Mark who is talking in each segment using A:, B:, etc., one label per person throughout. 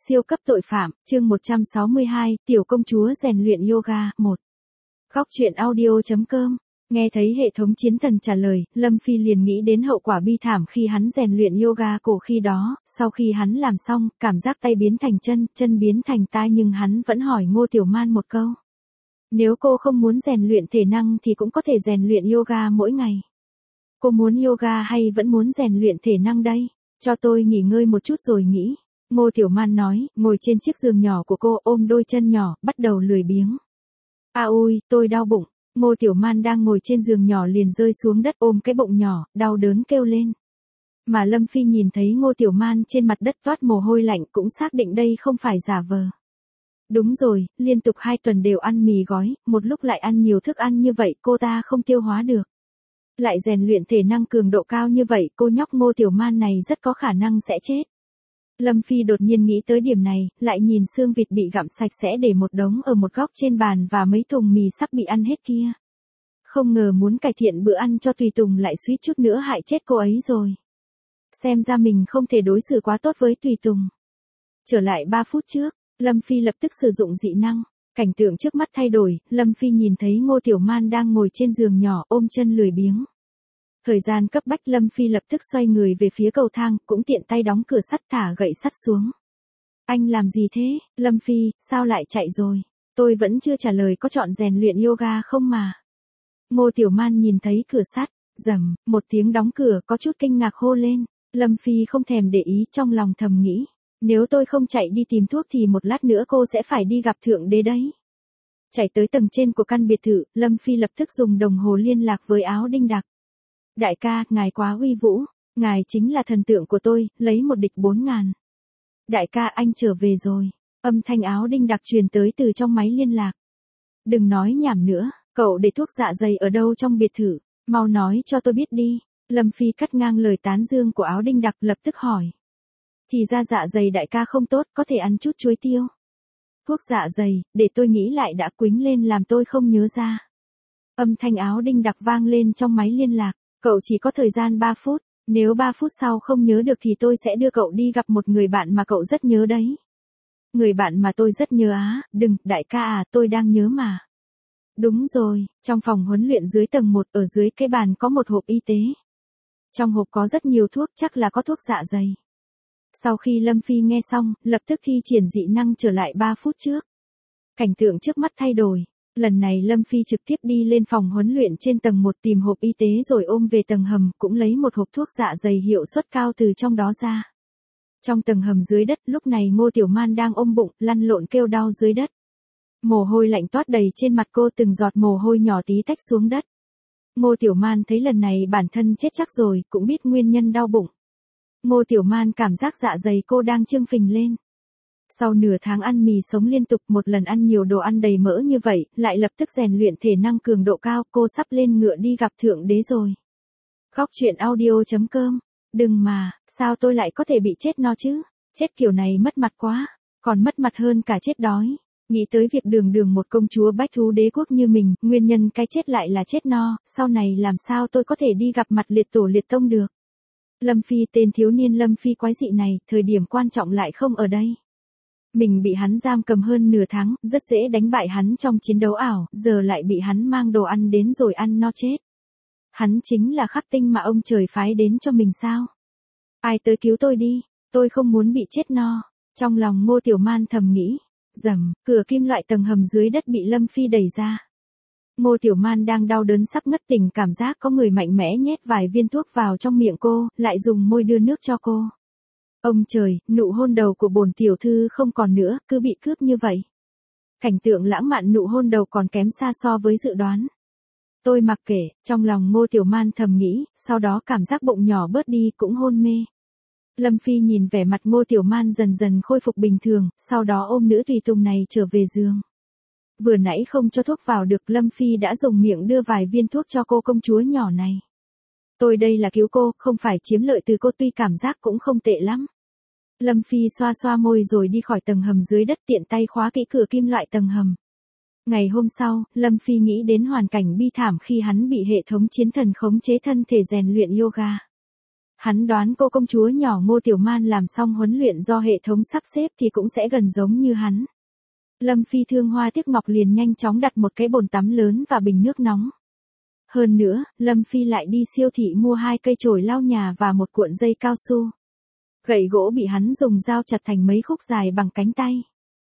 A: Siêu cấp tội phạm, chương 162, tiểu công chúa rèn luyện yoga, 1. Góc truyện audio.com. Nghe thấy hệ thống chiến thần trả lời, Lâm Phi liền nghĩ đến hậu quả bi thảm khi hắn rèn luyện yoga cổ khi đó, sau khi hắn làm xong, cảm giác tay biến thành chân, chân biến thành tai nhưng hắn vẫn hỏi Ngô Tiểu Man một câu. Nếu cô không muốn rèn luyện thể năng thì cũng có thể rèn luyện yoga mỗi ngày. Cô muốn yoga hay vẫn muốn rèn luyện thể năng đây? Cho tôi nghỉ ngơi một chút rồi nghĩ. Ngô Tiểu Man nói, ngồi trên chiếc giường nhỏ của cô ôm đôi chân nhỏ, bắt đầu lười biếng. À ui, tôi đau bụng. Ngô Tiểu Man đang ngồi trên giường nhỏ liền rơi xuống đất ôm cái bụng nhỏ, đau đớn kêu lên. Mà Lâm Phi nhìn thấy Ngô Tiểu Man trên mặt đất toát mồ hôi lạnh cũng xác định đây không phải giả vờ. Đúng rồi, liên tục 2 tuần đều ăn mì gói, một lúc lại ăn nhiều thức ăn như vậy cô ta không tiêu hóa được. Lại rèn luyện thể năng cường độ cao như vậy cô nhóc Ngô Tiểu Man này rất có khả năng sẽ chết. Lâm Phi đột nhiên nghĩ tới điểm này, lại nhìn xương vịt bị gặm sạch sẽ để một đống ở một góc trên bàn và mấy thùng mì sắp bị ăn hết kia. Không ngờ muốn cải thiện bữa ăn cho Tùy Tùng lại suýt chút nữa hại chết cô ấy rồi. Xem ra mình không thể đối xử quá tốt với Tùy Tùng. Trở lại 3 phút trước, Lâm Phi lập tức sử dụng dị năng. Cảnh tượng trước mắt thay đổi, Lâm Phi nhìn thấy Ngô Tiểu Man đang ngồi trên giường nhỏ ôm chân lười biếng. Thời gian cấp bách Lâm Phi lập tức xoay người về phía cầu thang, cũng tiện tay đóng cửa sắt thả gậy sắt xuống. Anh làm gì thế, Lâm Phi, sao lại chạy rồi? Tôi vẫn chưa trả lời có chọn rèn luyện yoga không mà. Ngô Tiểu Man nhìn thấy cửa sắt, rầm, một tiếng đóng cửa có chút kinh ngạc hô lên. Lâm Phi không thèm để ý trong lòng thầm nghĩ. Nếu tôi không chạy đi tìm thuốc thì một lát nữa cô sẽ phải đi gặp Thượng Đế đấy. Chạy tới tầng trên của căn biệt thự, Lâm Phi lập tức dùng đồng hồ liên lạc với Áo Đinh Đặc. Đại ca, ngài quá uy vũ, ngài chính là thần tượng của tôi, lấy một địch 4.000. Đại ca anh trở về rồi, âm thanh Áo Đinh Đặc truyền tới từ trong máy liên lạc. Đừng nói nhảm nữa, cậu để thuốc dạ dày ở đâu trong biệt thự, mau nói cho tôi biết đi. Lâm Phi cắt ngang lời tán dương của Áo Đinh Đặc lập tức hỏi. Thì ra dạ dày đại ca không tốt, có thể ăn chút chuối tiêu. Thuốc dạ dày, để tôi nghĩ lại đã quýnh lên làm tôi không nhớ ra. Âm thanh Áo Đinh Đặc vang lên trong máy liên lạc. Cậu chỉ có thời gian 3 phút, nếu 3 phút sau không nhớ được thì tôi sẽ đưa cậu đi gặp một người bạn mà cậu rất nhớ đấy. Người bạn mà tôi rất nhớ á, đừng, đại ca à, tôi đang nhớ mà. Đúng rồi, trong phòng huấn luyện dưới tầng 1 ở dưới cái bàn có một hộp y tế. Trong hộp có rất nhiều thuốc, chắc là có thuốc dạ dày. Sau khi Lâm Phi nghe xong, lập tức thi triển dị năng trở lại 3 phút trước. Cảnh tượng trước mắt thay đổi. Lần này Lâm Phi trực tiếp đi lên phòng huấn luyện trên tầng 1 tìm hộp y tế rồi ôm về tầng hầm, cũng lấy một hộp thuốc dạ dày hiệu suất cao từ trong đó ra. Trong tầng hầm dưới đất, lúc này Ngô Tiểu Man đang ôm bụng, lăn lộn kêu đau dưới đất. Mồ hôi lạnh toát đầy trên mặt cô, từng giọt mồ hôi nhỏ tí tách xuống đất. Ngô Tiểu Man thấy lần này bản thân chết chắc rồi, cũng biết nguyên nhân đau bụng. Ngô Tiểu Man cảm giác dạ dày cô đang trương phình lên. Sau nửa tháng ăn mì sống liên tục, một lần ăn nhiều đồ ăn đầy mỡ như vậy, lại lập tức rèn luyện thể năng cường độ cao, cô sắp lên ngựa đi gặp Thượng Đế rồi. Góc truyện audio.com. Đừng mà, sao tôi lại có thể bị chết no chứ? Chết kiểu này mất mặt quá, còn mất mặt hơn cả chết đói. Nghĩ tới việc đường một công chúa bách thú đế quốc như mình, nguyên nhân cái chết lại là chết no, sau này làm sao tôi có thể đi gặp mặt liệt tổ liệt tông được? Lâm Phi, tên thiếu niên Lâm Phi quái dị này, thời điểm quan trọng lại không ở đây. Mình bị hắn giam cầm hơn nửa tháng, rất dễ đánh bại hắn trong chiến đấu ảo, giờ lại bị hắn mang đồ ăn đến rồi ăn no chết. Hắn chính là khắc tinh mà ông trời phái đến cho mình sao? Ai tới cứu tôi đi, tôi không muốn bị chết no. Trong lòng Ngô Tiểu Man thầm nghĩ, rầm, cửa kim loại tầng hầm dưới đất bị Lâm Phi đẩy ra. Ngô Tiểu Man đang đau đớn sắp ngất tình, cảm giác có người mạnh mẽ nhét vài viên thuốc vào trong miệng cô, lại dùng môi đưa nước cho cô. Ông trời, nụ hôn đầu của bổn tiểu thư không còn nữa, cứ bị cướp như vậy. Cảnh tượng lãng mạn nụ hôn đầu còn kém xa so với dự đoán. Tôi mặc kệ, trong lòng Ngô Tiểu Man thầm nghĩ, sau đó cảm giác bụng nhỏ bớt đi cũng hôn mê. Lâm Phi nhìn vẻ mặt Ngô Tiểu Man dần dần khôi phục bình thường, sau đó ôm nữ tùy tùng này trở về giường. Vừa nãy không cho thuốc vào được, Lâm Phi đã dùng miệng đưa vài viên thuốc cho cô công chúa nhỏ này. Tôi đây là cứu cô, không phải chiếm lợi từ cô, tuy cảm giác cũng không tệ lắm. Lâm Phi xoa xoa môi rồi đi khỏi tầng hầm dưới đất, tiện tay khóa kỹ cửa kim loại tầng hầm. Ngày hôm sau, Lâm Phi nghĩ đến hoàn cảnh bi thảm khi hắn bị hệ thống chiến thần khống chế thân thể rèn luyện yoga. Hắn đoán cô công chúa nhỏ Ngô Tiểu Man làm xong huấn luyện do hệ thống sắp xếp thì cũng sẽ gần giống như hắn. Lâm Phi thương hoa tiếc ngọc liền nhanh chóng đặt một cái bồn tắm lớn và bình nước nóng. Hơn nữa, Lâm Phi lại đi siêu thị mua 2 cây chổi lau nhà và một cuộn dây cao su. Gậy gỗ bị hắn dùng dao chặt thành mấy khúc dài bằng cánh tay.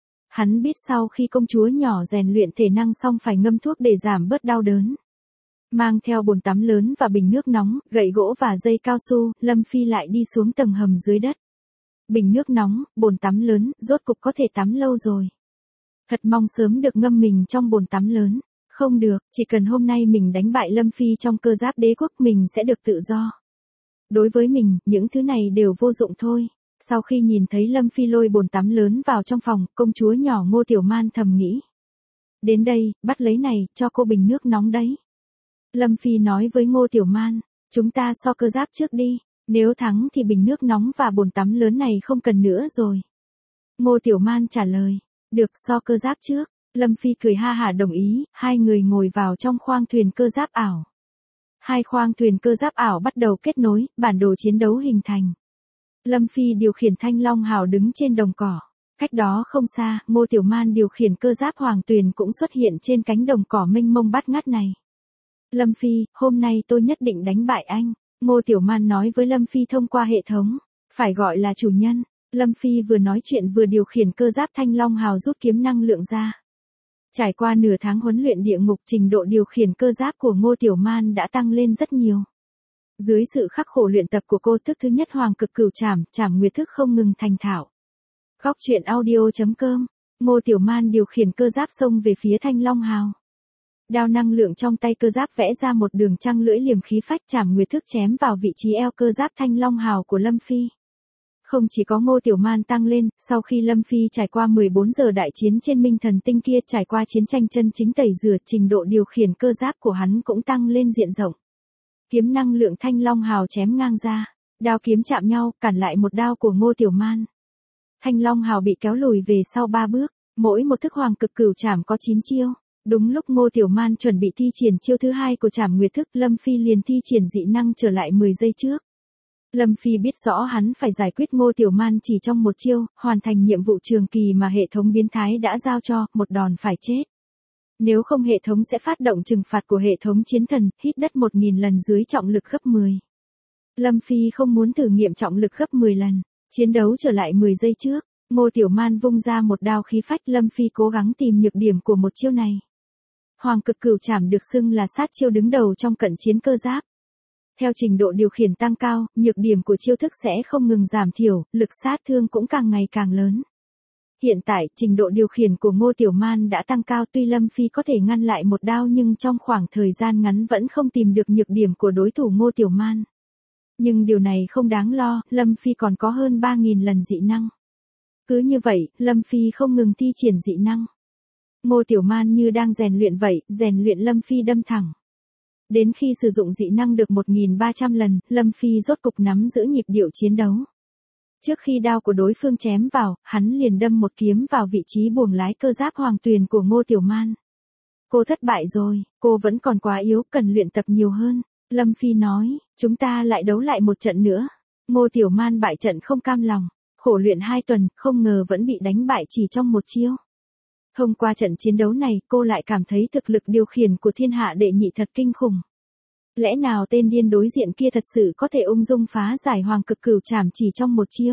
A: Hắn biết sau khi công chúa nhỏ rèn luyện thể năng xong phải ngâm thuốc để giảm bớt đau đớn. Mang theo bồn tắm lớn và bình nước nóng, gậy gỗ và dây cao su, Lâm Phi lại đi xuống tầng hầm dưới đất. Bình nước nóng, bồn tắm lớn, rốt cục có thể tắm lâu rồi. Thật mong sớm được ngâm mình trong bồn tắm lớn. Không được, chỉ cần hôm nay mình đánh bại Lâm Phi trong cơ giáp đế quốc mình sẽ được tự do. Đối với mình, những thứ này đều vô dụng thôi. Sau khi nhìn thấy Lâm Phi lôi bồn tắm lớn vào trong phòng, công chúa nhỏ Ngô Tiểu Man thầm nghĩ. Đến đây, bắt lấy này, cho cô bình nước nóng đấy. Lâm Phi nói với Ngô Tiểu Man, chúng ta so cơ giáp trước đi, nếu thắng thì bình nước nóng và bồn tắm lớn này không cần nữa rồi. Ngô Tiểu Man trả lời, được so cơ giáp trước. Lâm Phi cười ha hả đồng ý, hai người ngồi vào trong khoang thuyền cơ giáp ảo. Hai khoang thuyền cơ giáp ảo bắt đầu kết nối, bản đồ chiến đấu hình thành. Lâm Phi điều khiển Thanh Long Hào đứng trên đồng cỏ. Cách đó không xa, Ngô Tiểu Man điều khiển cơ giáp Hoàng Tuyền cũng xuất hiện trên cánh đồng cỏ mênh mông bát ngát này. Lâm Phi, hôm nay tôi nhất định đánh bại anh. Ngô Tiểu Man nói với Lâm Phi thông qua hệ thống. Phải gọi là chủ nhân. Lâm Phi vừa nói chuyện vừa điều khiển cơ giáp Thanh Long Hào rút kiếm năng lượng ra. Trải qua nửa tháng huấn luyện địa ngục, trình độ điều khiển cơ giáp của Ngô Tiểu Man đã tăng lên rất nhiều. Dưới sự khắc khổ luyện tập của cô, thức thứ nhất Hoàng Cực Cửu Trảm, Trảm Nguyệt thức không ngừng thành thạo. Góc truyện audio.com, Ngô Tiểu Man điều khiển cơ giáp xông về phía Thanh Long Hào. Đao năng lượng trong tay cơ giáp vẽ ra một đường trăng lưỡi liềm khí phách, Trảm Nguyệt thức chém vào vị trí eo cơ giáp Thanh Long Hào của Lâm Phi. Không chỉ có Ngô Tiểu Man tăng lên, sau khi Lâm Phi trải qua 14 giờ đại chiến trên Minh Thần Tinh kia, trải qua chiến tranh chân chính tẩy rửa, trình độ điều khiển cơ giáp của hắn cũng tăng lên diện rộng. Kiếm năng lượng Thanh Long Hào chém ngang ra, đao kiếm chạm nhau, cản lại một đao của Ngô Tiểu Man. Thanh Long Hào bị kéo lùi về sau 3 bước, mỗi một thức Hoàng Cực Cửu Trảm có 9 chiêu. Đúng lúc Ngô Tiểu Man chuẩn bị thi triển chiêu thứ hai của Trảm Nguyệt thức, Lâm Phi liền thi triển dị năng trở lại 10 giây trước. Lâm Phi biết rõ hắn phải giải quyết Ngô Tiểu Man chỉ trong một chiêu, hoàn thành nhiệm vụ trường kỳ mà hệ thống biến thái đã giao cho, một đòn phải chết. Nếu không hệ thống sẽ phát động trừng phạt của hệ thống chiến thần, hít đất 1000 lần dưới trọng lực gấp 10. Lâm Phi không muốn thử nghiệm trọng lực gấp 10 lần, chiến đấu trở lại 10 giây trước, Ngô Tiểu Man vung ra một đao khí phách, Lâm Phi cố gắng tìm nhược điểm của một chiêu này. Hoàng Cực Cửu Trảm được xưng là sát chiêu đứng đầu trong cận chiến cơ giáp. Theo trình độ điều khiển tăng cao, nhược điểm của chiêu thức sẽ không ngừng giảm thiểu, lực sát thương cũng càng ngày càng lớn. Hiện tại, trình độ điều khiển của Ngô Tiểu Man đã tăng cao, tuy Lâm Phi có thể ngăn lại một đao nhưng trong khoảng thời gian ngắn vẫn không tìm được nhược điểm của đối thủ Ngô Tiểu Man. Nhưng điều này không đáng lo, Lâm Phi còn có hơn 3000 lần dị năng. Cứ như vậy, Lâm Phi không ngừng thi triển dị năng. Ngô Tiểu Man như đang rèn luyện vậy, rèn luyện Lâm Phi đâm thẳng. Đến khi sử dụng dị năng được 1300 lần, Lâm Phi rốt cục nắm giữ nhịp điệu chiến đấu. Trước khi đao của đối phương chém vào, hắn liền đâm một kiếm vào vị trí buồng lái cơ giáp Hoàng Tuyền của Ngô Tiểu Man. Cô thất bại rồi, cô vẫn còn quá yếu, cần luyện tập nhiều hơn. Lâm Phi nói, chúng ta lại đấu lại một trận nữa. Ngô Tiểu Man bại trận không cam lòng, khổ luyện 2 tuần, không ngờ vẫn bị đánh bại chỉ trong một chiêu. Thông qua trận chiến đấu này, cô lại cảm thấy thực lực điều khiển của thiên hạ đệ nhị thật kinh khủng. Lẽ nào tên điên đối diện kia thật sự có thể ung dung phá giải Hoàng Cực Cửu Trảm chỉ trong một chiêu?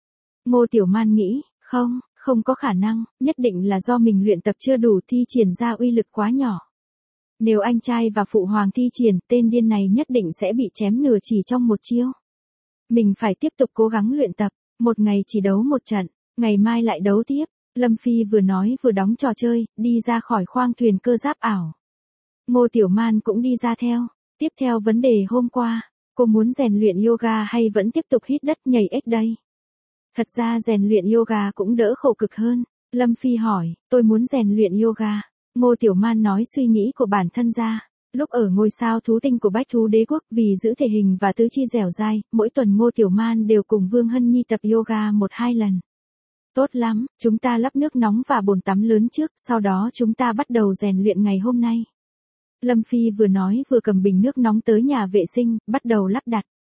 A: Ngô Tiểu Man nghĩ, không có khả năng, nhất định là do mình luyện tập chưa đủ, thi triển ra uy lực quá nhỏ. Nếu anh trai và phụ hoàng thi triển, tên điên này nhất định sẽ bị chém nửa chỉ trong một chiêu. Mình phải tiếp tục cố gắng luyện tập, một ngày chỉ đấu một trận, ngày mai lại đấu tiếp. Lâm Phi vừa nói vừa đóng trò chơi, đi ra khỏi khoang thuyền cơ giáp ảo. Ngô Tiểu Man cũng đi ra theo. Tiếp theo vấn đề hôm qua, cô muốn rèn luyện yoga hay vẫn tiếp tục hít đất nhảy ếch đây? Thật ra rèn luyện yoga cũng đỡ khổ cực hơn. Lâm Phi hỏi, tôi muốn rèn luyện yoga. Ngô Tiểu Man nói suy nghĩ của bản thân ra. Lúc ở ngôi sao thú tinh của Bách Thú Đế Quốc, vì giữ thể hình và tứ chi dẻo dai, mỗi tuần Ngô Tiểu Man đều cùng Vương Hân Nhi tập yoga 1-2 lần. Tốt lắm, chúng ta lắp nước nóng và bồn tắm lớn trước, sau đó chúng ta bắt đầu rèn luyện ngày hôm nay. Lâm Phi vừa nói vừa cầm bình nước nóng tới nhà vệ sinh, bắt đầu lắp đặt.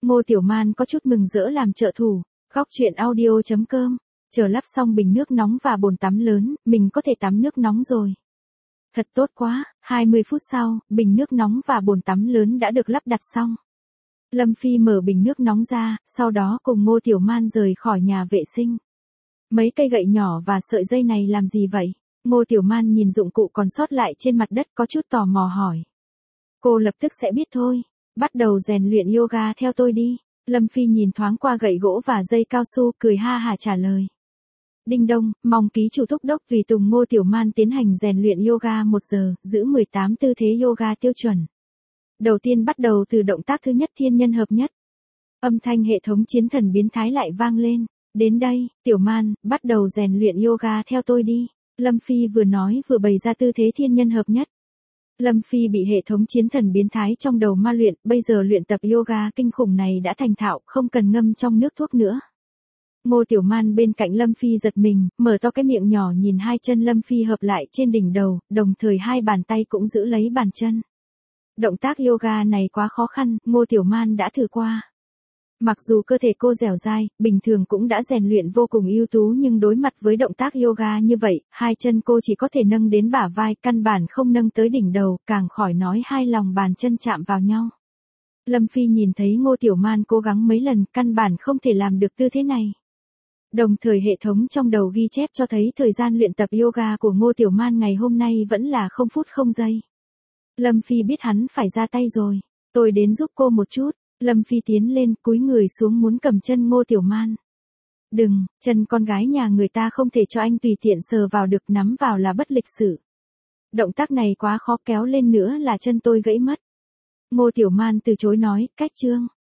A: Ngô Tiểu Man có chút mừng rỡ làm trợ thủ. Góc chuyện audio.com. Chờ lắp xong bình nước nóng và bồn tắm lớn, mình có thể tắm nước nóng rồi. Thật tốt quá, 20 phút sau, bình nước nóng và bồn tắm lớn đã được lắp đặt xong. Lâm Phi mở bình nước nóng ra, sau đó cùng Ngô Tiểu Man rời khỏi nhà vệ sinh. Mấy cây gậy nhỏ và sợi dây này làm gì vậy? Ngô Tiểu Man nhìn dụng cụ còn sót lại trên mặt đất có chút tò mò hỏi. Cô lập tức sẽ biết thôi. Bắt đầu rèn luyện yoga theo tôi đi. Lâm Phi nhìn thoáng qua gậy gỗ và dây cao su, cười ha hả trả lời. Đinh đông, mong ký chủ thúc đốc tùy tùng Ngô Tiểu Man tiến hành rèn luyện yoga 1 giờ, giữ 18 tư thế yoga tiêu chuẩn. Đầu tiên bắt đầu từ động tác thứ nhất thiên nhân hợp nhất. Âm thanh hệ thống chiến thần biến thái lại vang lên. Đến đây, Tiểu Man, bắt đầu rèn luyện yoga theo tôi đi. Lâm Phi vừa nói vừa bày ra tư thế thiên nhân hợp nhất. Lâm Phi bị hệ thống chiến thần biến thái trong đầu ma luyện, bây giờ luyện tập yoga kinh khủng này đã thành thạo, không cần ngâm trong nước thuốc nữa. Ngô Tiểu Man bên cạnh Lâm Phi giật mình, mở to cái miệng nhỏ nhìn hai chân Lâm Phi hợp lại trên đỉnh đầu, đồng thời hai bàn tay cũng giữ lấy bàn chân. Động tác yoga này quá khó khăn, Ngô Tiểu Man đã thử qua. Mặc dù cơ thể cô dẻo dai, bình thường cũng đã rèn luyện vô cùng ưu tú nhưng đối mặt với động tác yoga như vậy, hai chân cô chỉ có thể nâng đến bả vai, căn bản không nâng tới đỉnh đầu, càng khỏi nói hai lòng bàn chân chạm vào nhau. Lâm Phi nhìn thấy Ngô Tiểu Man cố gắng mấy lần, căn bản không thể làm được tư thế này. Đồng thời hệ thống trong đầu ghi chép cho thấy thời gian luyện tập yoga của Ngô Tiểu Man ngày hôm nay vẫn là 0 phút 0 giây. Lâm Phi biết hắn phải ra tay rồi. Tôi đến giúp cô một chút. Lâm Phi tiến lên, cúi người xuống muốn cầm chân Ngô Tiểu Man. Đừng, chân con gái nhà người ta không thể cho anh tùy tiện sờ vào được, nắm vào là bất lịch sự. Động tác này quá khó, kéo lên nữa là chân tôi gãy mất. Ngô Tiểu Man từ chối nói, cách chương.